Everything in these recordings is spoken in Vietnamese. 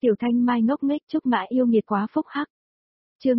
Tiểu Thanh Mai ngốc nghếch chúc Mã yêu nghiệt quá phúc hắc. Chương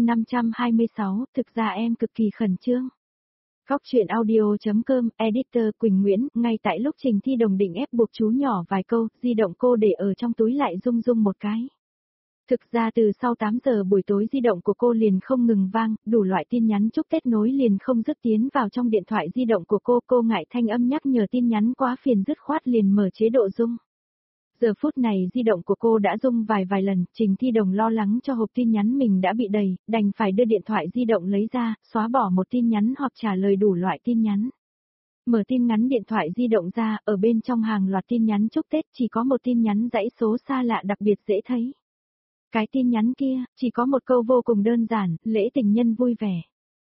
526, thực ra em cực kỳ khẩn trương. Góc truyện audio.com, editor Quỳnh Nguyễn, ngay tại lúc Trình Thi Đồng định ép buộc chú nhỏ vài câu, di động cô để ở trong túi lại rung rung một cái. Thực ra từ sau 8 giờ buổi tối di động của cô liền không ngừng vang, đủ loại tin nhắn chúc Tết nối liền không dứt tiến vào trong điện thoại di động của cô ngại thanh âm nhắc nhở tin nhắn quá phiền dứt khoát liền mở chế độ rung. Giờ phút này di động của cô đã rung vài lần, Trình Thi Đồng lo lắng cho hộp tin nhắn mình đã bị đầy, đành phải đưa điện thoại di động lấy ra, xóa bỏ một tin nhắn hoặc trả lời đủ loại tin nhắn. Mở tin ngắn điện thoại di động ra, ở bên trong hàng loạt tin nhắn chúc Tết chỉ có một tin nhắn dãy số xa lạ đặc biệt dễ thấy. Cái tin nhắn kia, chỉ có một câu vô cùng đơn giản, lễ tình nhân vui vẻ.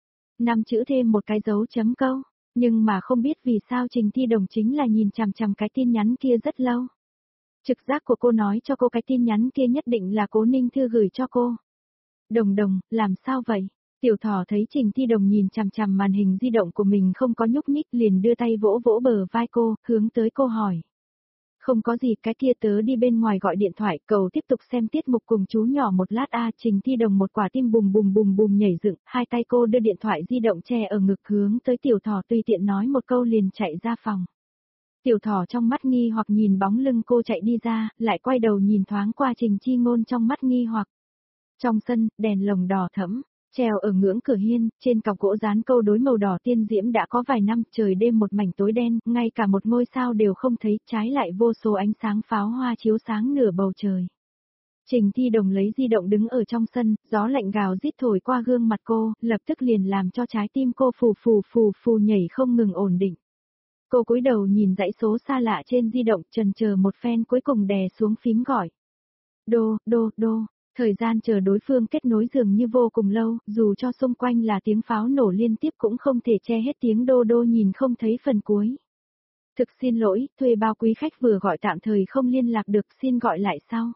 5 chữ thêm một cái dấu chấm câu, nhưng mà không biết vì sao Trình Thi Đồng chính là nhìn chằm chằm cái tin nhắn kia rất lâu. Trực giác của cô nói cho cô cái tin nhắn kia nhất định là Cố Ninh Thư gửi cho cô. Đồng, làm sao vậy? Tiểu Thỏ thấy Trình Thi Đồng nhìn chằm chằm màn hình di động của mình không có nhúc nhích liền đưa tay vỗ bờ vai cô, hướng tới cô hỏi. Không có gì, cái kia tớ đi bên ngoài gọi điện thoại, cậu tiếp tục xem tiết mục cùng chú nhỏ một lát a. Trình Thi Đồng một quả tim bùm bùm nhảy dựng, hai tay cô đưa điện thoại di động che ở ngực hướng tới Tiểu Thỏ tùy tiện nói một câu liền chạy ra phòng. Tiểu Thỏ trong mắt nghi hoặc nhìn bóng lưng cô chạy đi ra, lại quay đầu nhìn thoáng qua Trình Chi Ngôn trong mắt nghi hoặc. Trong sân, đèn lồng đỏ thẫm, treo ở ngưỡng cửa hiên, trên cọc gỗ dán câu đối màu đỏ tiên diễm đã có vài năm, trời đêm một mảnh tối đen, ngay cả một ngôi sao đều không thấy, trái lại vô số ánh sáng pháo hoa chiếu sáng nửa bầu trời. Trình Thi Đồng lấy di động đứng ở trong sân, gió lạnh gào rít thổi qua gương mặt cô, lập tức liền làm cho trái tim cô phù nhảy không ngừng ổn định. Cô cúi đầu nhìn dãy số xa lạ trên di động, chần chờ một phen cuối cùng đè xuống phím gọi. Đô, thời gian chờ đối phương kết nối dường như vô cùng lâu, dù cho xung quanh là tiếng pháo nổ liên tiếp cũng không thể che hết tiếng đô nhìn không thấy phần cuối. Thực xin lỗi, thuê bao quý khách vừa gọi tạm thời không liên lạc được, xin gọi lại sau.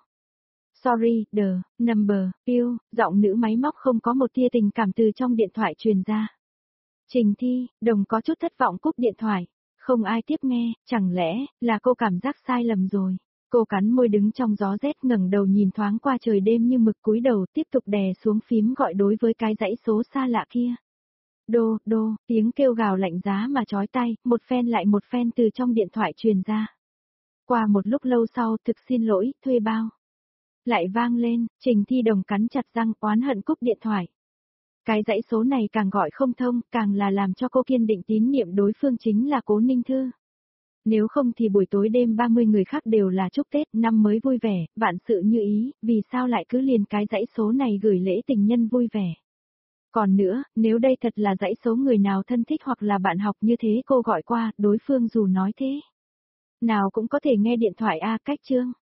Sorry, the number, yêu, giọng nữ máy móc không có một tia tình cảm từ trong điện thoại truyền ra. Trình Thi Đồng có chút thất vọng cúp điện thoại. Không ai tiếp nghe, chẳng lẽ là cô cảm giác sai lầm rồi. Cô cắn môi đứng trong gió rét ngẩng đầu nhìn thoáng qua trời đêm như mực cúi đầu tiếp tục đè xuống phím gọi đối với cái dãy số xa lạ kia. Đô, tiếng kêu gào lạnh giá mà chói tai, một phen lại một phen từ trong điện thoại truyền ra. Qua một lúc lâu sau, thực xin lỗi, thuê bao. Lại vang lên, Trình Thi Đồng cắn chặt răng oán hận cúp điện thoại. Cái dãy số này càng gọi không thông, càng là làm cho cô kiên định tín niệm đối phương chính là Cố Ninh Thư. Nếu không thì buổi tối đêm 30 người khác đều là chúc Tết, năm mới vui vẻ, vạn sự như ý, vì sao lại cứ liền cái dãy số này gửi lễ tình nhân vui vẻ. Còn nữa, nếu đây thật là dãy số người nào thân thích hoặc là bạn học như thế cô gọi qua, đối phương dù nói thế nào cũng có thể nghe điện thoại a. Cách chương.